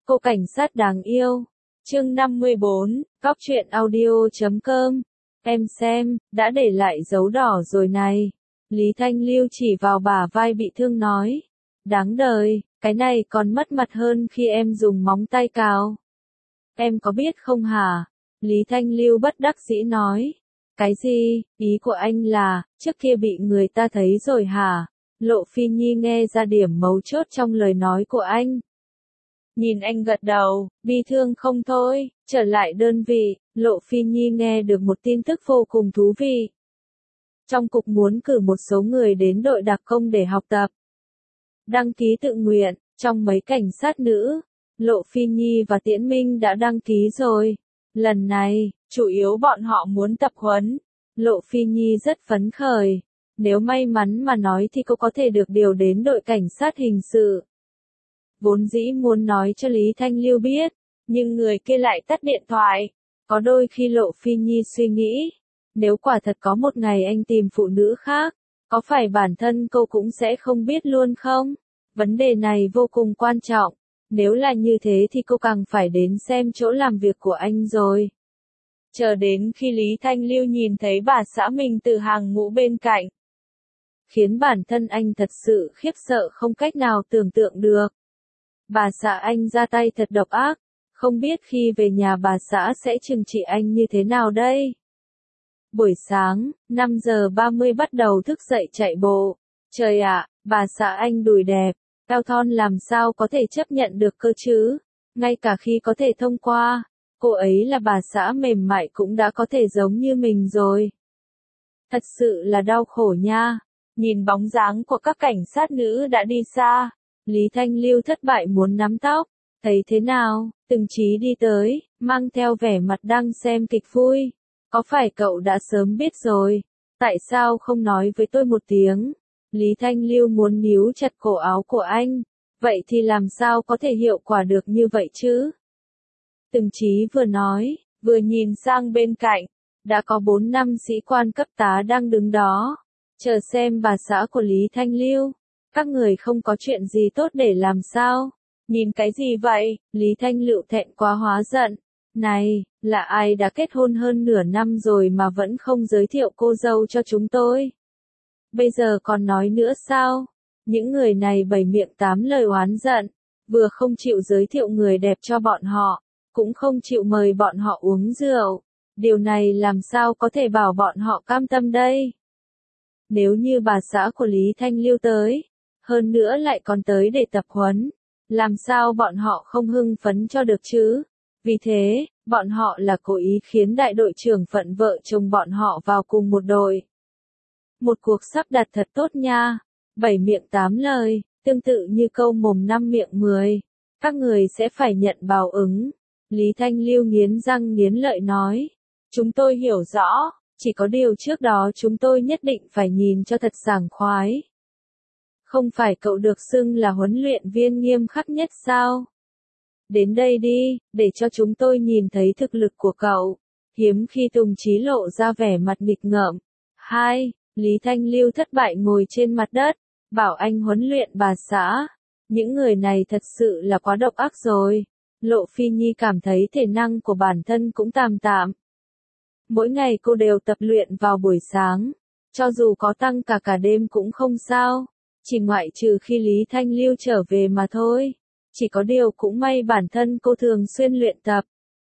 Cô cảnh sát đáng yêu. Chương 54, Cóc truyện audio.com. Em xem, đã để lại dấu đỏ rồi này. Lý Thanh Lưu chỉ vào bả vai bị thương nói. Đáng đời, cái này còn mất mặt hơn khi em dùng móng tay cào. Em có biết không hả? Lý Thanh Lưu bất đắc dĩ nói. Cái gì, ý của anh là, trước kia bị người ta thấy rồi hả? Lộ Phi Nhi nghe ra điểm mấu chốt trong lời nói của anh. Nhìn anh gật đầu, bi thương không thôi, trở lại đơn vị, Lộ Phi Nhi nghe được một tin tức vô cùng thú vị. Trong cục muốn cử một số người đến đội đặc công để học tập. Đăng ký tự nguyện, trong mấy cảnh sát nữ, Lộ Phi Nhi và Tiễn Minh đã đăng ký rồi. Lần này, chủ yếu bọn họ muốn tập huấn. Lộ Phi Nhi rất phấn khởi. Nếu may mắn mà nói thì cô có thể được điều đến đội cảnh sát hình sự. Vốn dĩ muốn nói cho Lý Thanh Lưu biết, nhưng người kia lại tắt điện thoại. Có đôi khi Lộ Phi Nhi suy nghĩ, nếu quả thật có một ngày anh tìm phụ nữ khác, có phải bản thân cô cũng sẽ không biết luôn không? Vấn đề này vô cùng quan trọng. Nếu là như thế thì cô càng phải đến xem chỗ làm việc của anh rồi. Chờ đến khi Lý Thanh Lưu nhìn thấy bà xã mình từ hàng ngũ bên cạnh, khiến bản thân anh thật sự khiếp sợ không cách nào tưởng tượng được. Bà xã anh ra tay thật độc ác, không biết khi về nhà bà xã sẽ trừng trị anh như thế nào đây. Buổi sáng, 5 giờ 30 bắt đầu thức dậy chạy bộ. Trời ạ, bà xã anh đùi đẹp, eo thon làm sao có thể chấp nhận được cơ chứ? Ngay cả khi có thể thông qua, cô ấy là bà xã mềm mại cũng đã có thể giống như mình rồi. Thật sự là đau khổ nha. Nhìn bóng dáng của các cảnh sát nữ đã đi xa, Lý Thanh Lưu thất bại muốn nắm tóc. Thấy thế nào? Từng Chí đi tới, mang theo vẻ mặt đang xem kịch vui. Có phải cậu đã sớm biết rồi? Tại sao không nói với tôi một tiếng? Lý Thanh Lưu muốn níu chặt cổ áo của anh. Vậy thì làm sao có thể hiệu quả được như vậy chứ? Từng Chí vừa nói, vừa nhìn sang bên cạnh. Đã có 4 năm sĩ quan cấp tá đang đứng đó. Chờ xem bà xã của Lý Thanh Lưu. Các người không có chuyện gì tốt để làm sao? Nhìn cái gì vậy? Lý Thanh Lưu thẹn quá hóa giận. Này, là ai đã kết hôn hơn nửa năm rồi mà vẫn không giới thiệu cô dâu cho chúng tôi? Bây giờ còn nói nữa sao? Những người này bảy miệng tám lời oán giận, vừa không chịu giới thiệu người đẹp cho bọn họ, cũng không chịu mời bọn họ uống rượu. Điều này làm sao có thể bảo bọn họ cam tâm đây? Nếu như bà xã của Lý Thanh Lưu tới, hơn nữa lại còn tới để tập huấn, làm sao bọn họ không hưng phấn cho được chứ? Vì thế, bọn họ là cố ý khiến đại đội trưởng phận vợ chồng bọn họ vào cùng một đội. Một cuộc sắp đặt thật tốt nha. 7 miệng 8 lời, tương tự như câu mồm 5 miệng 10. Các người sẽ phải nhận báo ứng. Lý Thanh Lưu nghiến răng nghiến lợi nói. Chúng tôi hiểu rõ, chỉ có điều trước đó chúng tôi nhất định phải nhìn cho thật sảng khoái. Không phải cậu được xưng là huấn luyện viên nghiêm khắc nhất sao? Đến đây đi, để cho chúng tôi nhìn thấy thực lực của cậu. Hiếm khi Tùng Chí lộ ra vẻ mặt nghịch ngợm. 2. Lý Thanh Lưu thất bại ngồi trên mặt đất, bảo anh huấn luyện bà xã. Những người này thật sự là quá độc ác rồi. Lộ Phi Nhi cảm thấy thể năng của bản thân cũng tạm tạm. Mỗi ngày cô đều tập luyện vào buổi sáng, cho dù có tăng cả đêm cũng không sao, chỉ ngoại trừ khi Lý Thanh Lưu trở về mà thôi. Chỉ có điều cũng may bản thân cô thường xuyên luyện tập.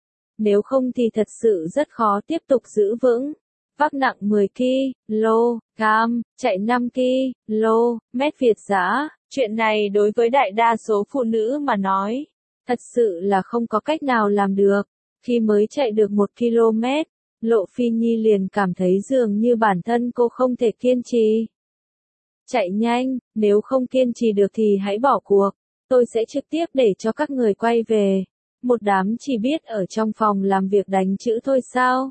Nếu không thì thật sự rất khó tiếp tục giữ vững. Vác nặng 10 kg, chạy 5 km Việt dã. Chuyện này đối với đại đa số phụ nữ mà nói, thật sự là không có cách nào làm được. Khi mới chạy được 1 km, Lộ Phi Nhi liền cảm thấy dường như bản thân cô không thể kiên trì. Chạy nhanh, nếu không kiên trì được thì hãy bỏ cuộc. Tôi sẽ trực tiếp để cho các người quay về. Một đám chỉ biết ở trong phòng làm việc đánh chữ thôi sao?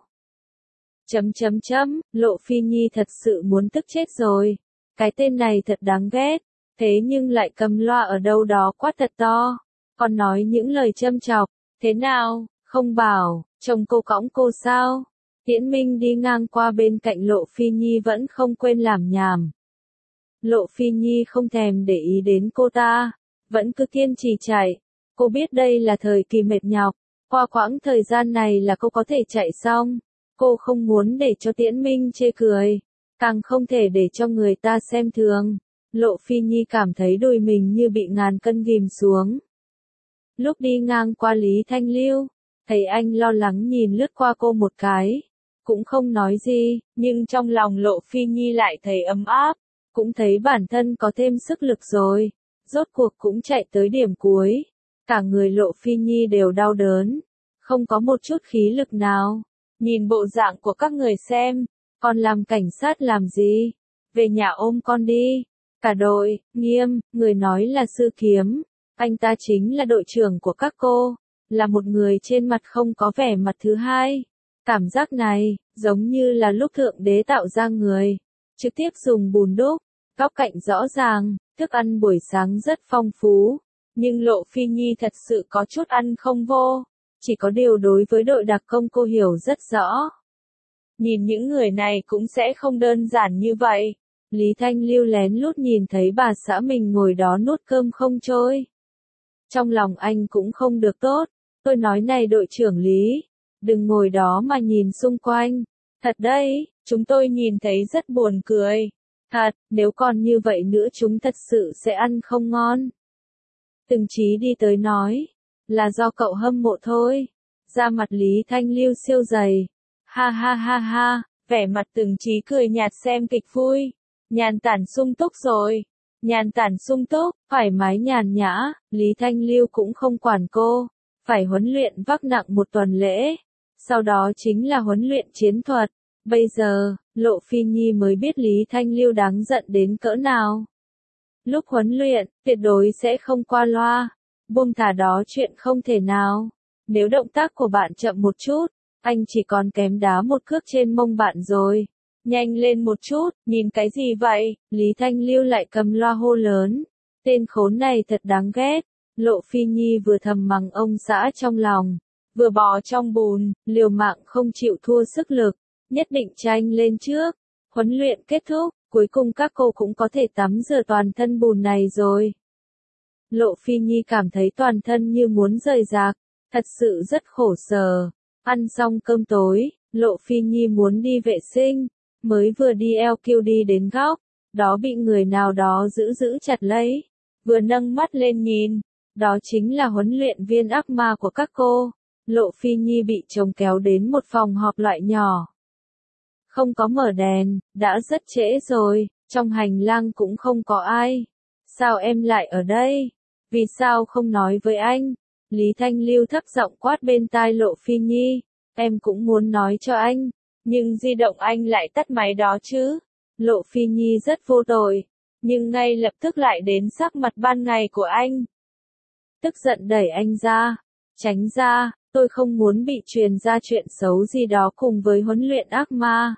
Lộ Phi Nhi thật sự muốn tức chết rồi. Cái tên này thật đáng ghét. Thế nhưng lại cầm loa ở đâu đó quát thật to. Còn nói những lời châm chọc. Thế nào, không bảo, chồng cô cõng cô sao? Tiễn Minh đi ngang qua bên cạnh Lộ Phi Nhi vẫn không quên làm nhảm. Lộ Phi Nhi không thèm để ý đến cô ta. Vẫn cứ kiên trì chạy. Cô biết đây là thời kỳ mệt nhọc, qua quãng thời gian này là cô có thể chạy xong. Cô không muốn để cho Tiễn Minh chê cười, càng không thể để cho người ta xem thường. Lộ Phi Nhi cảm thấy đùi mình như bị ngàn cân ghim xuống. Lúc đi ngang qua Lý Thanh Lưu, thấy anh lo lắng nhìn lướt qua cô một cái, cũng không nói gì, nhưng trong lòng Lộ Phi Nhi lại thấy ấm áp, cũng thấy bản thân có thêm sức lực rồi. Rốt cuộc cũng chạy tới điểm cuối, cả người Lộ Phi Nhi đều đau đớn, không có một chút khí lực nào. Nhìn bộ dạng của các người xem, còn làm cảnh sát làm gì? Về nhà ôm con đi. Cả đội, Nghiêm, người nói là Sư Kiếm, anh ta chính là đội trưởng của các cô, là một người trên mặt không có vẻ mặt thứ hai. Cảm giác này, giống như là lúc Thượng Đế tạo ra người, trực tiếp dùng bùn đúc, góc cạnh rõ ràng, thức ăn buổi sáng rất phong phú, nhưng Lộ Phi Nhi thật sự có chút ăn không vô, chỉ có điều đối với đội đặc công cô hiểu rất rõ. Nhìn những người này cũng sẽ không đơn giản như vậy. Lý Thanh Lưu lén lút nhìn thấy bà xã mình ngồi đó nuốt cơm không trôi. Trong lòng anh cũng không được tốt, tôi nói này đội trưởng Lý, đừng ngồi đó mà nhìn xung quanh. Thật đấy, chúng tôi nhìn thấy rất buồn cười. Thật, nếu còn như vậy nữa chúng thật sự sẽ ăn không ngon. Từng Chí đi tới nói, là do cậu hâm mộ thôi. Da mặt Lý Thanh Lưu siêu dày. Ha ha ha ha, vẻ mặt Từng Chí cười nhạt xem kịch vui. Nhàn tản sung túc rồi. Nhàn tản sung túc, thoải mái nhàn nhã, Lý Thanh Lưu cũng không quản cô. Phải huấn luyện vác nặng một tuần lễ. Sau đó chính là huấn luyện chiến thuật. Bây giờ, Lộ Phi Nhi mới biết Lý Thanh Lưu đáng giận đến cỡ nào. Lúc huấn luyện, tuyệt đối sẽ không qua loa. Buông thả đó chuyện không thể nào. Nếu động tác của bạn chậm một chút, anh chỉ còn kém đá một cước trên mông bạn rồi. Nhanh lên một chút, nhìn cái gì vậy? Lý Thanh Lưu lại cầm loa hô lớn. Tên khốn này thật đáng ghét. Lộ Phi Nhi vừa thầm mắng ông xã trong lòng, vừa bò trong bùn, liều mạng không chịu thua sức lực, nhất định tranh lên trước. Huấn luyện kết thúc, cuối cùng các cô cũng có thể tắm rửa toàn thân bùn này rồi. Lộ Phi Nhi cảm thấy toàn thân như muốn rời rạc, thật sự rất khổ sở. Ăn xong cơm tối, Lộ Phi Nhi muốn đi vệ sinh, mới vừa đi eo kiêu đi đến góc, đó bị người nào đó giữ chặt lấy, vừa nâng mắt lên nhìn, đó chính là huấn luyện viên ác ma của các cô. Lộ Phi Nhi bị chồng kéo đến một phòng họp loại nhỏ. Không có mở đèn, đã rất trễ rồi, trong hành lang cũng không có ai. Sao em lại ở đây? Vì sao không nói với anh? Lý Thanh Lưu thấp giọng quát bên tai Lộ Phi Nhi. Em cũng muốn nói cho anh, nhưng di động anh lại tắt máy đó chứ. Lộ Phi Nhi rất vô tội, nhưng ngay lập tức lại đến sắc mặt ban ngày của anh. Tức giận đẩy anh ra, tránh ra, tôi không muốn bị truyền ra chuyện xấu gì đó cùng với huấn luyện ác ma.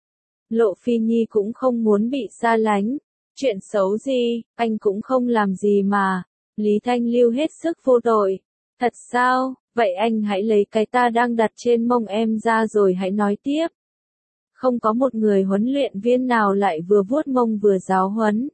Lộ Phi Nhi cũng không muốn bị xa lánh. Chuyện xấu gì, anh cũng không làm gì mà. Lý Thanh Lưu hết sức vô tội. Thật sao, vậy anh hãy lấy cái ta đang đặt trên mông em ra rồi hãy nói tiếp. Không có một người huấn luyện viên nào lại vừa vuốt mông vừa giáo huấn.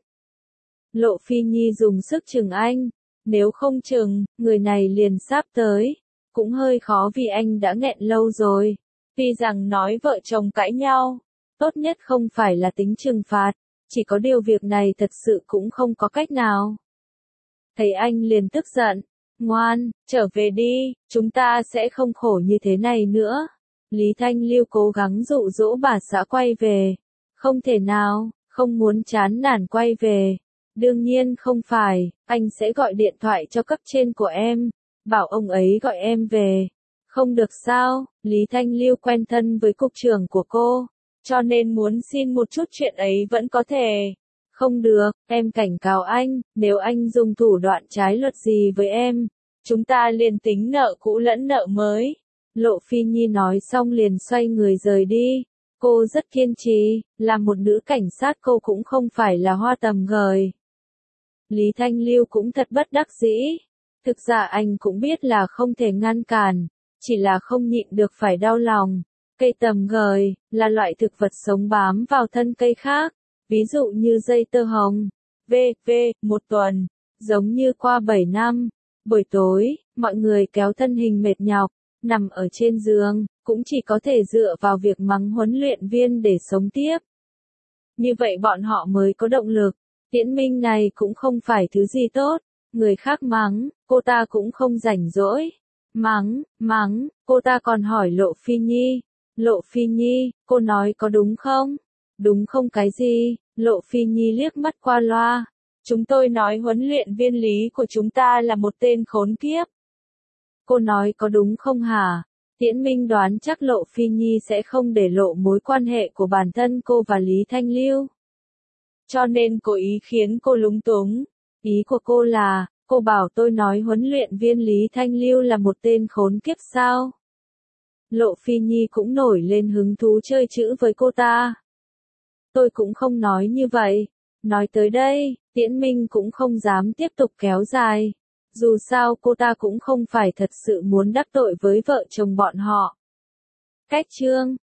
Lộ Phi Nhi dùng sức chừng anh. Nếu không chừng, người này liền sắp tới. Cũng hơi khó vì anh đã nghẹn lâu rồi. Tuy rằng nói vợ chồng cãi nhau, tốt nhất không phải là tính trừng phạt, chỉ có điều việc này thật sự cũng không có cách nào. Thấy anh liền tức giận, ngoan, trở về đi, chúng ta sẽ không khổ như thế này nữa. Lý Thanh Lưu cố gắng dụ dỗ bà xã quay về. Không thể nào, không muốn chán nản quay về. Đương nhiên không phải, anh sẽ gọi điện thoại cho cấp trên của em, bảo ông ấy gọi em về. Không được sao, Lý Thanh Lưu quen thân với cục trưởng của cô, cho nên muốn xin một chút chuyện ấy vẫn có thể. Không được, em cảnh cáo anh, nếu anh dùng thủ đoạn trái luật gì với em, chúng ta liền tính nợ cũ lẫn nợ mới. Lộ Phi Nhi nói xong liền xoay người rời đi. Cô rất kiên trì, là một nữ cảnh sát cô cũng không phải là hoa tầm gời. Lý Thanh Lưu cũng thật bất đắc dĩ. Thực ra anh cũng biết là không thể ngăn cản, chỉ là không nhịn được phải đau lòng. Cây tầm gời, là loại thực vật sống bám vào thân cây khác, ví dụ như dây tơ hồng, một tuần, giống như qua 7 năm, Buổi tối, mọi người kéo thân hình mệt nhọc, nằm ở trên giường, cũng chỉ có thể dựa vào việc mắng huấn luyện viên để sống tiếp. Như vậy bọn họ mới có động lực. Tiễn Minh này cũng không phải thứ gì tốt, người khác mắng, cô ta cũng không rảnh rỗi. Mắng, cô ta còn hỏi Lộ Phi Nhi. Lộ Phi Nhi, cô nói có đúng không? Đúng không cái gì? Lộ Phi Nhi liếc mắt qua loa. Chúng tôi nói huấn luyện viên Lý của chúng ta là một tên khốn kiếp. Cô nói có đúng không hả? Tiễn Minh đoán chắc Lộ Phi Nhi sẽ không để lộ mối quan hệ của bản thân cô và Lý Thanh Lưu. Cho nên cố ý khiến cô lúng túng. Ý của cô là, cô bảo tôi nói huấn luyện viên Lý Thanh Lưu là một tên khốn kiếp sao? Lộ Phi Nhi cũng nổi lên hứng thú chơi chữ với cô ta. Tôi cũng không nói như vậy. Nói tới đây, Tiễn Minh cũng không dám tiếp tục kéo dài. Dù sao cô ta cũng không phải thật sự muốn đắc tội với vợ chồng bọn họ. Cách chương